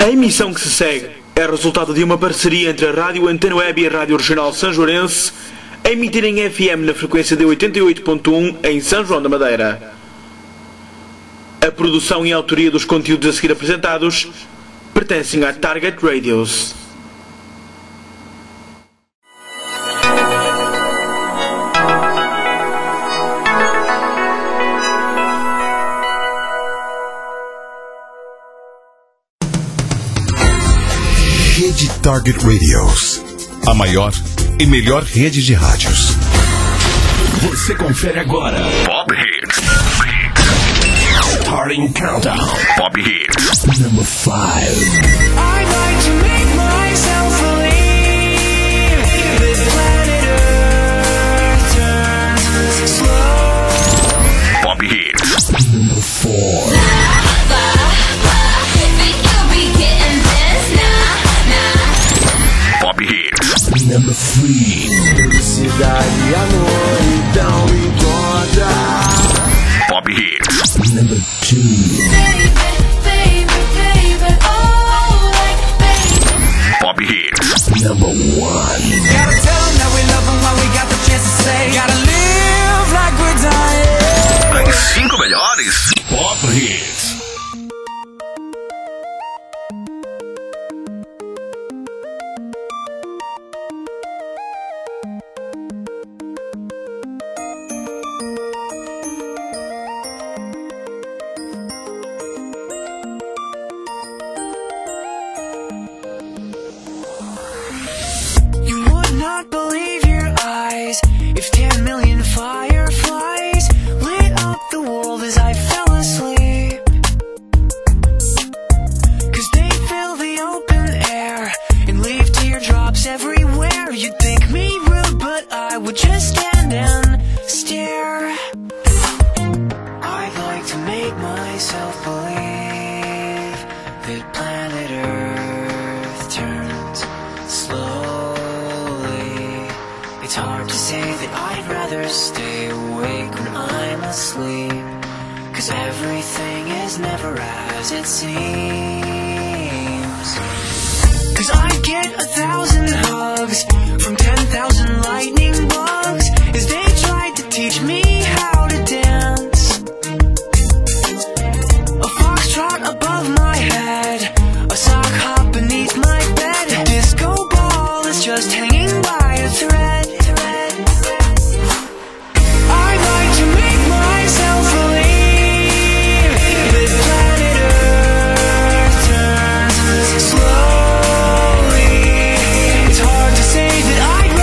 A emissão que se segue é resultado de uma parceria entre a Rádio Antena Web e a Rádio Regional Sanjoarense, a emitir em FM na frequência de 88.1 em São João da Madeira. A produção e a autoria dos conteúdos a seguir apresentados pertencem à Target Radios. Rede Target Radios, a maior e melhor rede de rádios. Você confere agora Pop Hits. Starting Countdown. Pop Hits. Number 5. I'd like to make myself believe that planet Earth turns slow. Pop Hits. Number 4. Pop Hits. Number 3. Felicidade, amor, então me encontra. Pop Hits. Number 2. Baby, baby, baby, oh, like baby. Pop Hits. Number 1. Gotta tell them that we love them while we got the chance to say. Gotta live like we're dying. As 5 melhores Pop Hits. Not believe your eyes if 10 million fireflies lit up the world as I fell asleep. 'Cause they fill the open air and leave teardrops everywhere. You'd think me rude, but I would just stand and stare. I'd like to make myself believe that planet Earth turns slow. It's hard to say that I'd rather stay awake when I'm asleep, 'cause everything is never as it seems. 'Cause I get 1,000 hugs from 10,000 lightning bugs as they tried to teach me how to dance. A foxtrot above my head, a sock hop beneath my bed, a disco ball is just hanging by a thread. I'd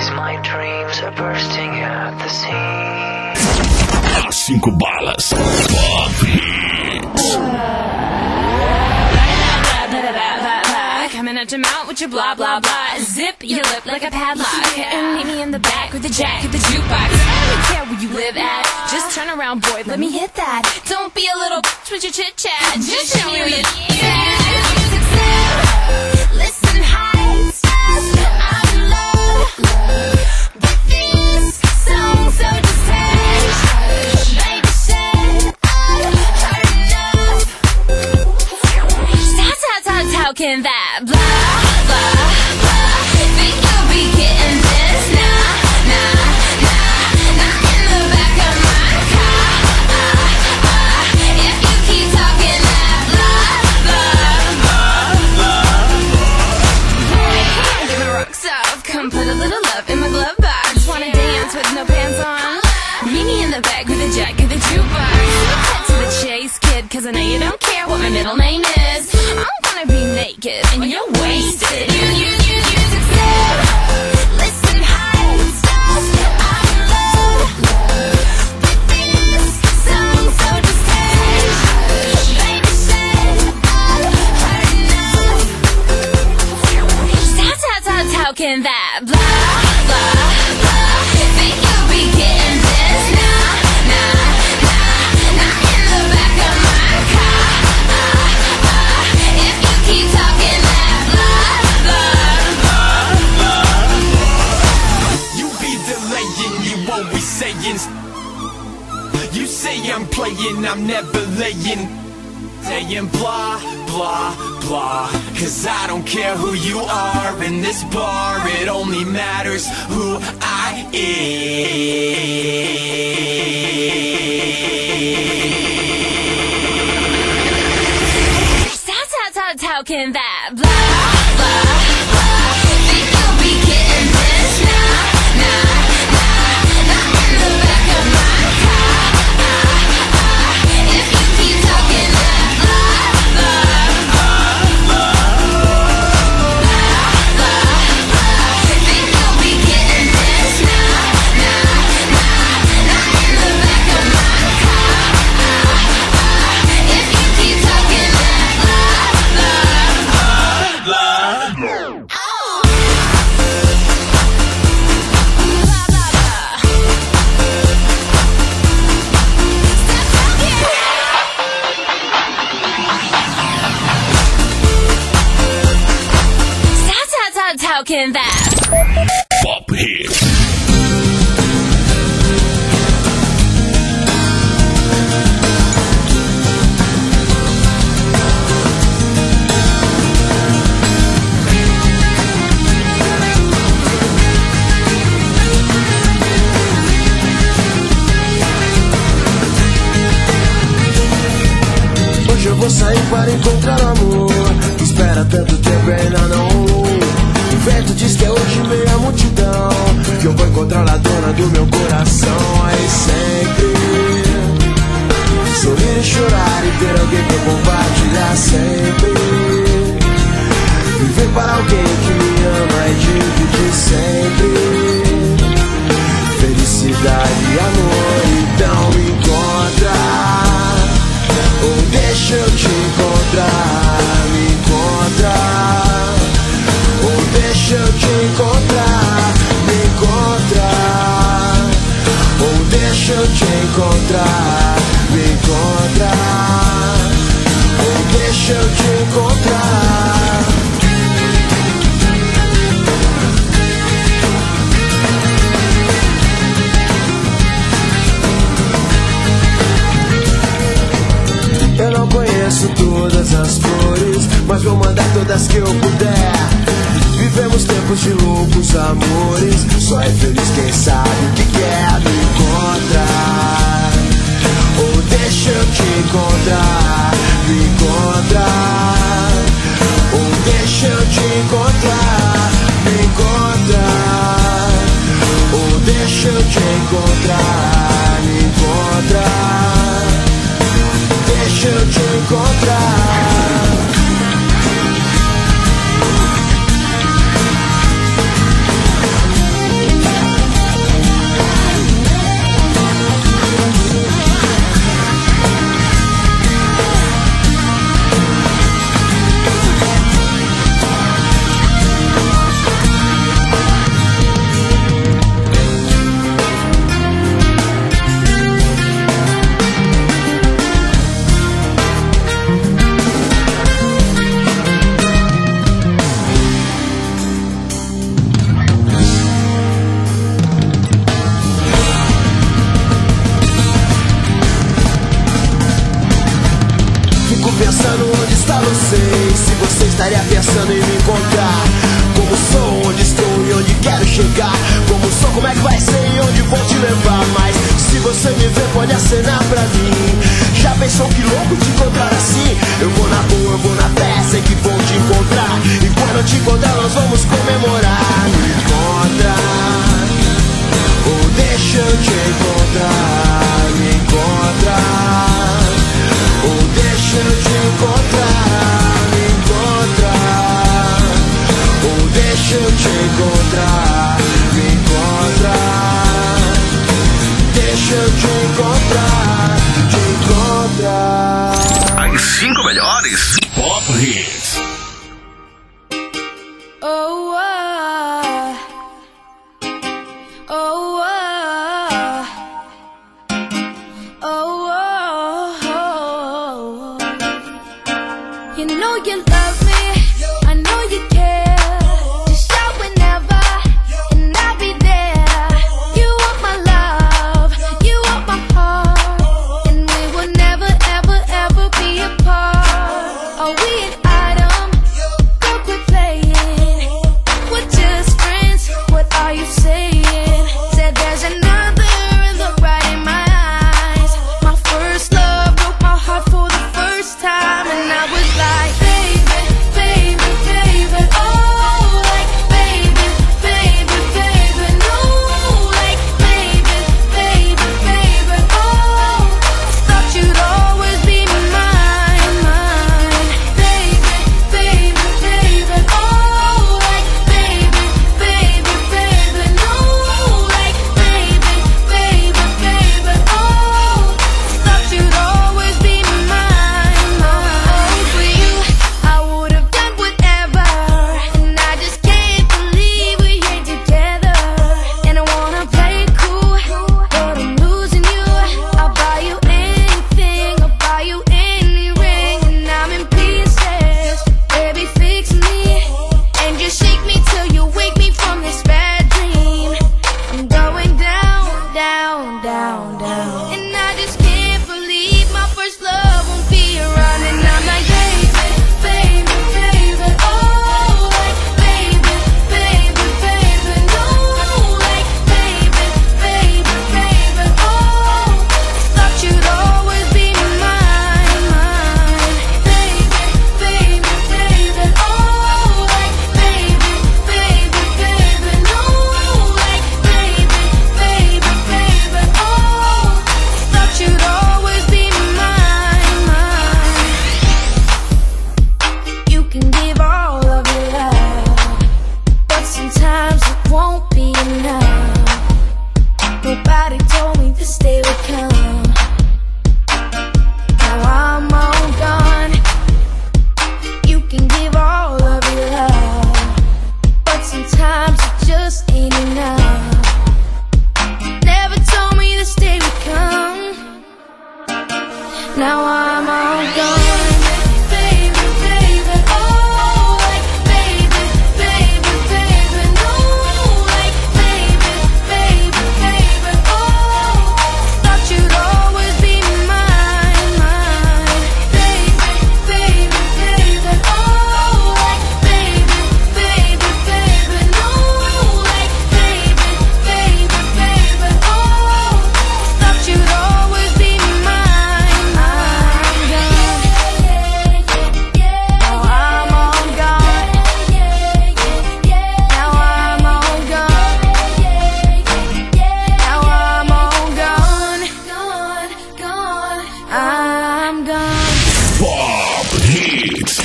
my dreams are bursting at the seams. 5 balas. Pop Hits. Coming at your mouth with your blah blah blah. Zip your lip like a padlock. And meet me in the back with the jack of the jukebox. I don't care where you live at. Just turn around, boy, let me hit that. Don't be a little bitch with your chit chat. Just show me what you listen, high stars, I'm in love with these songs, so just hush. Baby said I've heard enough. How can that blah, blah, blah? Think you'll be getting this? Nah, nah, nah, not in the back of my car. If you keep talking that blah, blah, blah. Give my rocks off, come put a little love in my glove box. Wanna dance with no pants on? Meet me in the back with a jack of the jukebox. Cut to the chase, kid, cause I know you don't care what my middle name is. I'm gonna be naked and you're wasted. You said, listen, high stars, I'm in love with these songs, so just hush. Baby said I've heard enough. How can that blah, blah, blah? Think you'll be getting this? Nah, nah, nah, not in the back of my car. If you keep talking that blah, blah, blah. You be delaying, you always saying. You say I'm playing, I'm never laying. Saying blah, blah, blah. Cause I don't care who you are in this bar. It only matters who I am. How can that blah, blah, blah? Think you'll be getting this? Nah, nah, nah, not in the back of my car. If you keep talking that blah, blah, blah, blah, think you'll be getting this? Nah, nah, nah, not in the back of my car. If you keep talking that blah, how can that Pop Hits. Hoje eu vou sair para encontrar amor. Espera tanto tempo e ainda não rolou. O vento diz que é hoje meia multidão, que eu vou encontrar a dona do meu coração. Aí sempre sorrir e chorar e ter alguém pra compartilhar sempre. Viver para alguém que me ama e dividir sempre. Felicidade e amor, então me encontra. Ou deixa eu te encontrar, me encontra. Ou deixa eu te encontrar, me encontra. Ou deixa eu te encontrar, me encontra. Ou deixa eu te encontrar. Eu não conheço todas as flores, mas vou mandar todas que eu puder. Vivemos tempos de loucos amores, só é feliz quem sabe o que quer. Me encontrar, ou deixa eu te encontrar, me encontrar. Ou deixa eu te encontrar, me encontrar. Ou deixa eu te encontrar, me encontrar. Deixa eu te encontrar. não sei se você estaria pensando em me encontrar. Como sou, onde estou e onde quero chegar. Como sou, como é que vai ser e onde vou te levar. Mas se você me ver, pode acenar pra mim. Já pensou que louco te encontrar assim? Eu vou na rua, eu vou na fé, sei que vou te encontrar. E quando eu te encontrar, nós vamos comemorar. Me encontra, ou deixa eu te encontrar. Me encontra, ou deixa eu te encontrar. Me encontra, ou deixa eu te encontrar. Me encontra, deixa eu te encontrar. Te encontrar. As 5 melhores Pop Hits. Oh, oh, oh, oh, oh. You know you love me, I know you care. Just shout whenever, and I'll be there. You want my love, you want my heart, and we will never, ever, ever be apart. Are we an item? Go quit playing. We're just friends, what are you saying? Said there's another and look right in my eyes. My first love broke my heart for the first time, and I was like, baby, baby, baby, oh, like, baby, baby, baby, no, like, baby, baby, baby, oh, thought you'd always be mine, mine, baby, baby, baby, oh, like, baby, baby, baby, no, like, baby, baby, baby, oh, thought you'd always be mine, mine. For you, I would have done whatever, and I just can't believe we ain't together. And I wanna play it cool, but I'm losing you. I'll buy you anything, I'll buy you any ring, and I'm in pieces. Baby, fix me, and just shake me till you wake me from this bad dream. I'm going down, down, down, down, and I just can't believe my first love won't be around. And I'm like, baby, baby, baby, oh, like, baby, baby, baby, no, like, baby, baby, baby, oh, thought you'd always be mine, mine, baby, baby, baby, oh, like, baby, baby, baby, no, like, baby, baby, baby, oh, thought you'd always be mine, mine. You can give all of your love, but sometimes it won't be enough. Nobody told me this day would come. Now I'm all gone. You can give all of your love, but sometimes it just ain't enough. Never told me this day would come. Now I'm all gone. Baby, baby, oh, like, baby, baby, baby, no, like, baby, baby, baby, oh, thought you'd always be mine, mine, baby, baby, baby, oh, like, baby, baby, baby, no, like, baby, baby, baby, oh, thought you'd always be mine, mine, gone. Now I'm all gone. Now I'm all gone. Now I'm all gone. Gone, gone. I'm gone. Pop Hits.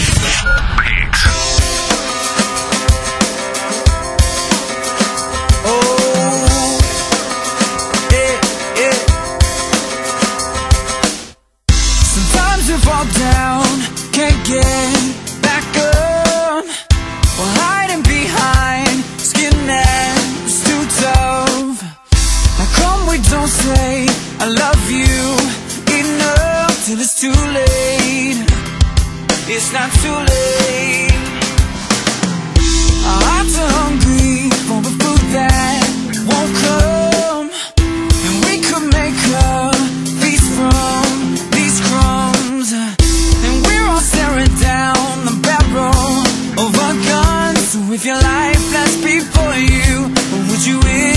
Sometimes you fall down, can't get back up. While hiding behind skin that's too tough. How come we don't say I love you enough till it's too late? It's not too late. Our hearts are hungry for the food that won't come, and we could make a feast from these crumbs. And we're all staring down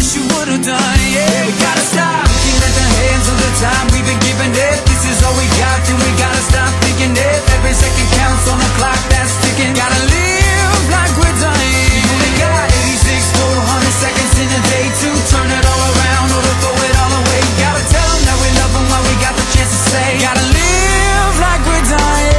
wish you would've done. Yeah, we gotta stop looking at the hands of the time we've been giving it. This is all we got, then we gotta stop thinking it. Every second counts on the clock that's ticking. Gotta live like we're dying. We only got 86 full 100 seconds in a day to turn it all around or to throw it all away. Gotta tell them that we love them while we got the chance to say. Gotta live like we're dying.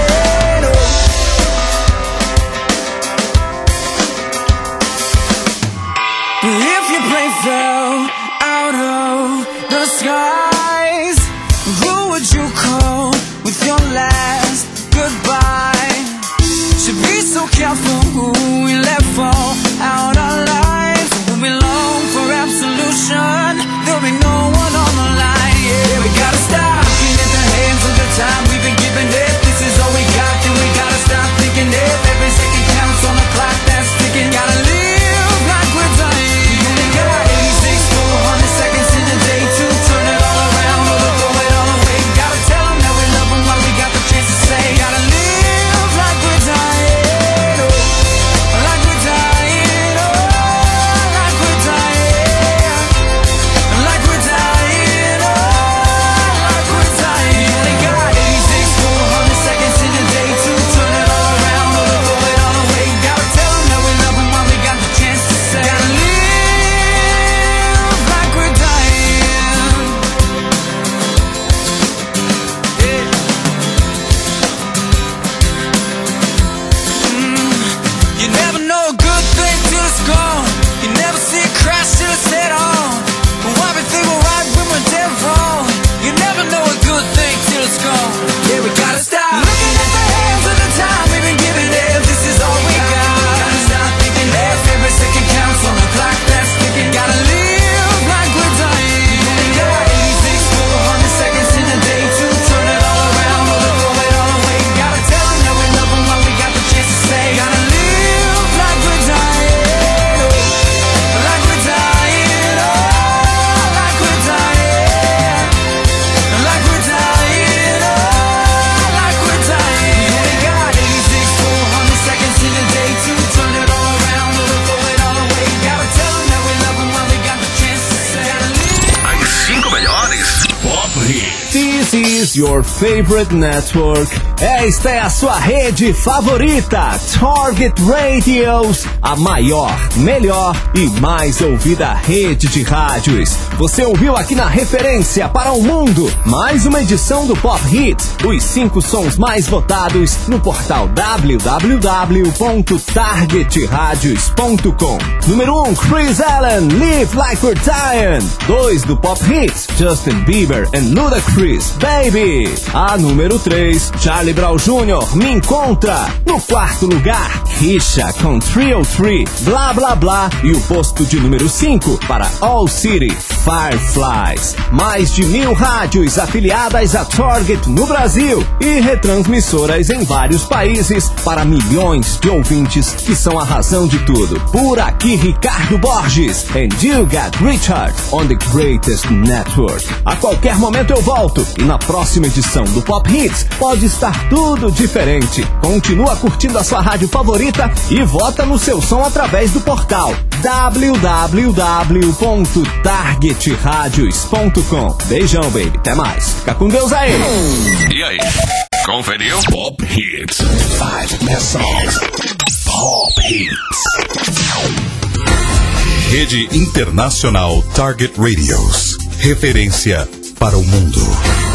If your plane fell out of the skies, who would you call with your last goodbye? Should be so careful who we let fall out our lives. When we long for absolution, there'll be no one on the line. Yeah, we gotta stop looking at the hands of the time we've been giving it. This is all we got, then we gotta stop thinking it. Every second counts on the clock that's ticking. Gotta live like we're dying. We only got 86 full 100 seconds in a day to turn it all around or to throw it all away. Gotta tell them that we love them while we got the chance to say. Gotta live like we're dying, oh, like we're dying, oh, like we're dying, like we're dying, oh, like we're dying. We only got 86 full 100 seconds in a day to turn it all around or to throw it all away. Gotta tell them that we love them while we got the chance to say. Gotta live like we're dying. Yeah. You never know a good thing till it's gone. You never see a crash till it's head on. But why we think we're right when we're dead wrong? You never know a good thing till it's gone. Yeah, we gotta stop looking at the hands of the time we've been giving it. This is all we got. Gotta stop thinking that every second counts on the clock that's ticking. Gotta live like we're dying. We only got 86 full 100 seconds in a day to turn it all around or to throw it all away. Gotta tell them that we love them while we got the chance to say. Gotta live like we're dying, oh, like we're dying, oh, like we're dying, like we're dying, oh, like we're dying. We only got 86 full 100 seconds in a day to turn it all around or to throw it all away. Gotta tell them that we love them while we got the chance to say. Gotta live. As 5 melhores Pop Hits. This is your favorite network. Esta é a sua rede favorita, Target Radios, a maior, melhor e mais ouvida rede de rádios. Você ouviu aqui na Referência para o Mundo, mais uma edição do Pop Hits, os 5 sons mais votados no portal www.targetradios.com. Número 1, Chris Allen, Live Like We're Dying. 2 do Pop Hits, Justin Bieber and Ludacris, Baby. A número 3, Charlie Brown Jr., Me Encontra. No 4º lugar, Risha com 303, Blá Blá Blá. E o posto de número 5 para All City, Fireflies. Mais de 1000 rádios afiliadas a Target no Brasil e retransmissoras em vários países para milhões de ouvintes que são a razão de tudo. Por aqui, Ricardo Borges, and you got Richard on the greatest network. A qualquer momento eu volto e na próxima edição do Pop Hits pode estar tudo diferente. Continua curtindo a sua rádio favorita e vota no seu som através do portal www.targetradios.com. Beijão, baby. Até mais. Fica com Deus aí. E aí, conferiu? Pop Hits. 5 best songs. Pop Hits. Rede Internacional Target Radios. Referência para o mundo.